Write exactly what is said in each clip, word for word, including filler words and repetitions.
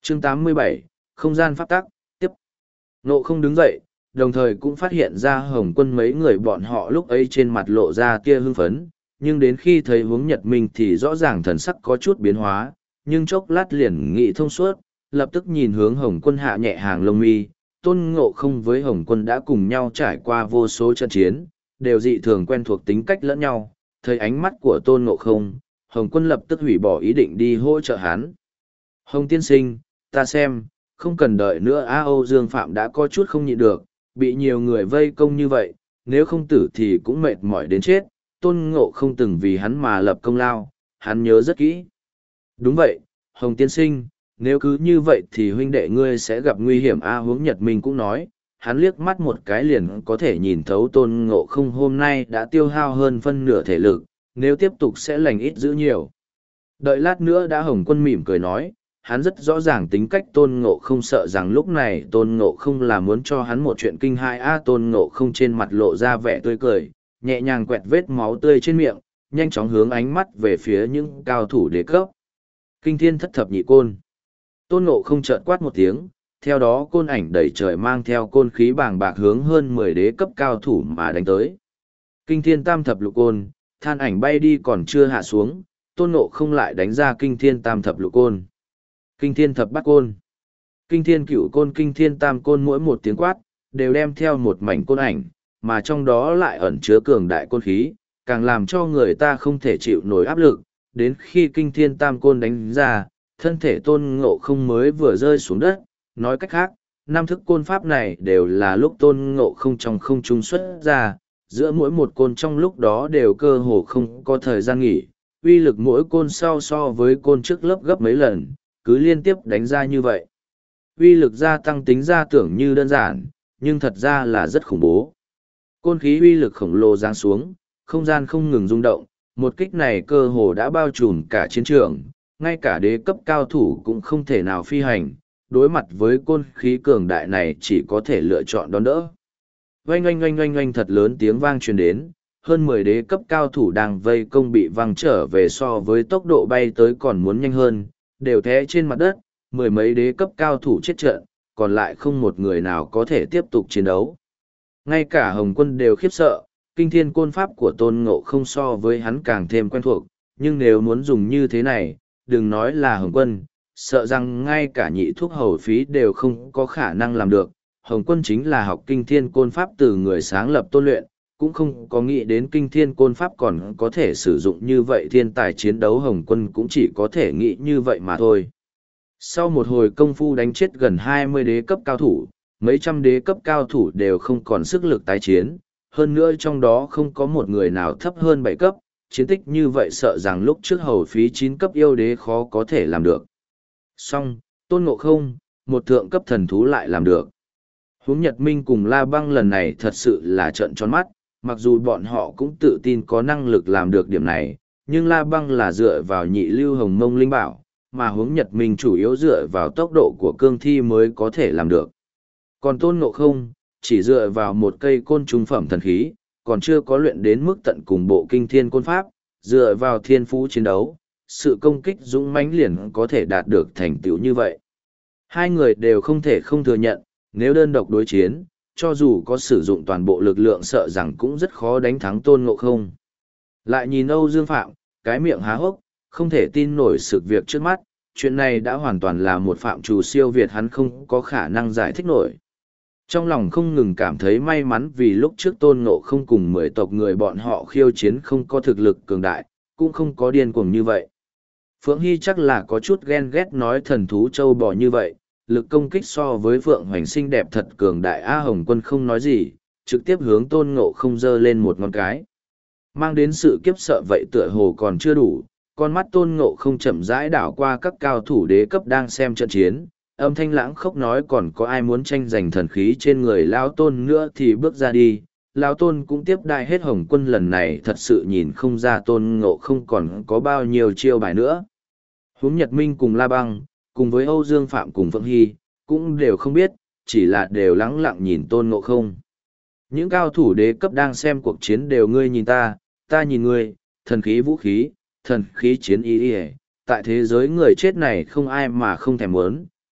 chương tám mươi bảy, không gian pháp tắc, tiếp. Ngộ không đứng dậy, đồng thời cũng phát hiện ra Hồng Quân mấy người bọn họ lúc ấy trên mặt lộ ra tia hưng phấn, nhưng đến khi thấy hướng Nhật Minh thì rõ ràng thần sắc có chút biến hóa, nhưng chốc lát liền nghĩ thông suốt, lập tức nhìn hướng Hồng Quân hạ nhẹ hàng lông mi. Tôn Ngộ không với Hồng Quân đã cùng nhau trải qua vô số trận chiến, đều dị thường quen thuộc tính cách lẫn nhau. Thấy ánh mắt của Tôn Ngộ không, Hồng Quân lập tức hủy bỏ ý định đi hỗ trợ hắn. Hồng tiên sinh, ta xem, không cần đợi nữa. A Âu Dương Phạm đã có chút không nhịn được, bị nhiều người vây công như vậy, nếu không tử thì cũng mệt mỏi đến chết. Tôn Ngộ không từng vì hắn mà lập công lao, hắn nhớ rất kỹ. Đúng vậy, Hồng tiên sinh, nếu cứ như vậy thì huynh đệ ngươi sẽ gặp nguy hiểm. A Hướng Nhật Minh cũng nói, hắn liếc mắt một cái liền có thể nhìn thấu Tôn Ngộ không hôm nay đã tiêu hao hơn phân nửa thể lực, nếu tiếp tục sẽ lành ít giữ nhiều. Đợi lát nữa đã. Hồng Quân mỉm cười nói, hắn rất rõ ràng tính cách Tôn Ngộ không, sợ rằng lúc này Tôn Ngộ không là muốn cho hắn một chuyện kinh hai. A Tôn Ngộ không trên mặt lộ ra vẻ tươi cười, nhẹ nhàng quẹt vết máu tươi trên miệng, nhanh chóng hướng ánh mắt về phía những cao thủ đế cấp. Kinh thiên thất thập nhị côn. Tôn Ngộ không chợt quát một tiếng, theo đó côn ảnh đẩy trời mang theo côn khí bàng bạc hướng hơn mười đế cấp cao thủ mà đánh tới. Kinh thiên tam thập lục côn, than ảnh bay đi còn chưa hạ xuống, Tôn Ngộ không lại đánh ra kinh thiên tam thập lục côn. Kinh thiên thập bát côn, kinh thiên cửu côn, kinh thiên tam côn, mỗi một tiếng quát, đều đem theo một mảnh côn ảnh, mà trong đó lại ẩn chứa cường đại côn khí, càng làm cho người ta không thể chịu nổi áp lực. Đến khi kinh thiên tam côn đánh ra, thân thể Tôn Ngộ không mới vừa rơi xuống đất. Nói cách khác, năm thức côn pháp này đều là lúc Tôn Ngộ không trong không trung xuất ra, giữa mỗi một côn trong lúc đó đều cơ hồ không có thời gian nghỉ, uy lực mỗi côn sau so với côn trước lớp gấp mấy lần, cứ liên tiếp đánh ra như vậy. Uy lực gia tăng tính ra tưởng như đơn giản, nhưng thật ra là rất khủng bố. Côn khí uy lực khổng lồ giáng xuống, không gian không ngừng rung động, một kích này cơ hồ đã bao trùm cả chiến trường, ngay cả đế cấp cao thủ cũng không thể nào phi hành, đối mặt với côn khí cường đại này chỉ có thể lựa chọn đón đỡ. Oanh oanh oanh oanh oanh, thật lớn tiếng vang truyền đến, hơn mười đế cấp cao thủ đang vây công bị văng trở về, so với tốc độ bay tới còn muốn nhanh hơn, đều té trên mặt đất, mười mấy đế cấp cao thủ chết trận, còn lại không một người nào có thể tiếp tục chiến đấu. Ngay cả Hồng Quân đều khiếp sợ, kinh thiên côn pháp của Tôn Ngộ không so với hắn càng thêm quen thuộc, nhưng nếu muốn dùng như thế này, đừng nói là Hồng Quân, sợ rằng ngay cả nhị thuốc hầu phí đều không có khả năng làm được. Hồng Quân chính là học kinh thiên côn pháp từ người sáng lập Tôn luyện, cũng không có nghĩ đến kinh thiên côn pháp còn có thể sử dụng như vậy. Thiên tài chiến đấu Hồng Quân cũng chỉ có thể nghĩ như vậy mà thôi. Sau một hồi công phu đánh chết gần hai mươi đế cấp cao thủ, mấy trăm đế cấp cao thủ đều không còn sức lực tái chiến, hơn nữa trong đó không có một người nào thấp hơn bảy cấp, chiến tích như vậy sợ rằng lúc trước hầu phí chín cấp yêu đế khó có thể làm được. Song, Tôn Ngộ không, một thượng cấp thần thú lại làm được. Hướng Nhật Minh cùng La Băng lần này thật sự là trợn tròn mắt, mặc dù bọn họ cũng tự tin có năng lực làm được điểm này, nhưng La Băng là dựa vào nhị lưu hồng mông linh bảo, mà Hướng Nhật Minh chủ yếu dựa vào tốc độ của cương thi mới có thể làm được. Còn Tôn Ngộ không, chỉ dựa vào một cây côn trung phẩm thần khí, còn chưa có luyện đến mức tận cùng bộ kinh thiên côn pháp, dựa vào thiên phú chiến đấu, sự công kích dũng mãnh liền có thể đạt được thành tựu như vậy. Hai người đều không thể không thừa nhận, nếu đơn độc đối chiến, cho dù có sử dụng toàn bộ lực lượng sợ rằng cũng rất khó đánh thắng Tôn Ngộ không. Lại nhìn Âu Dương Phạm, cái miệng há hốc, không thể tin nổi sự việc trước mắt, chuyện này đã hoàn toàn là một phạm trù siêu việt hắn không có khả năng giải thích nổi. Trong lòng không ngừng cảm thấy may mắn vì lúc trước Tôn Ngộ không cùng mười tộc người bọn họ khiêu chiến không có thực lực cường đại, cũng không có điên cuồng như vậy. Phượng Hy chắc là có chút ghen ghét nói thần thú châu bò như vậy, lực công kích so với Phượng Hoành xinh đẹp thật cường đại. A Hồng Quân không nói gì, trực tiếp hướng Tôn Ngộ không giơ lên một ngón cái. Mang đến sự kiếp sợ vậy tựa hồ còn chưa đủ, con mắt Tôn Ngộ không chậm rãi đảo qua các cao thủ đế cấp đang xem trận chiến, âm thanh lãng khốc nói còn có ai muốn tranh giành thần khí trên người Lão Tôn nữa thì bước ra đi. Lão Tôn cũng tiếp đai hết Hồng Quân lần này thật sự nhìn không ra Tôn Ngộ không còn có bao nhiêu chiêu bài nữa. Hướng Nhật Minh cùng La Băng, cùng với Âu Dương Phạm cùng Phượng Hy, cũng đều không biết, chỉ là đều lắng lặng nhìn Tôn Ngộ không. Những cao thủ đế cấp đang xem cuộc chiến đều ngươi nhìn ta, ta nhìn ngươi, thần khí vũ khí, thần khí chiến y y, tại thế giới người chết này không ai mà không thèm muốn,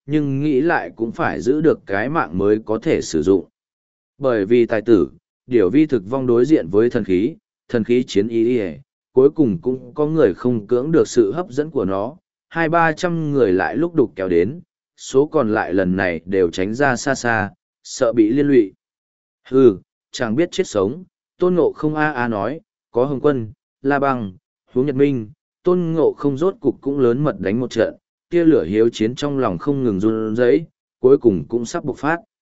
nhưng nghĩ lại cũng phải giữ được cái mạng mới có thể sử dụng. Bởi vì tài tử, điểu vi thực vong đối diện với thần khí, thần khí chiến y y, cuối cùng cũng có người không cưỡng được sự hấp dẫn của nó, hai ba trăm người lại lúc đục kéo đến, số còn lại lần này đều tránh ra xa xa, sợ bị liên lụy. Hừ, chẳng biết chết sống, Tôn Ngộ không a a nói, có Hồng Quân, La Băng, Hướng Nhật Minh, Tôn Ngộ không rốt cục cũng lớn mật đánh một trận, tia lửa hiếu chiến trong lòng không ngừng run rẩy, cuối cùng cũng sắp bộc phát.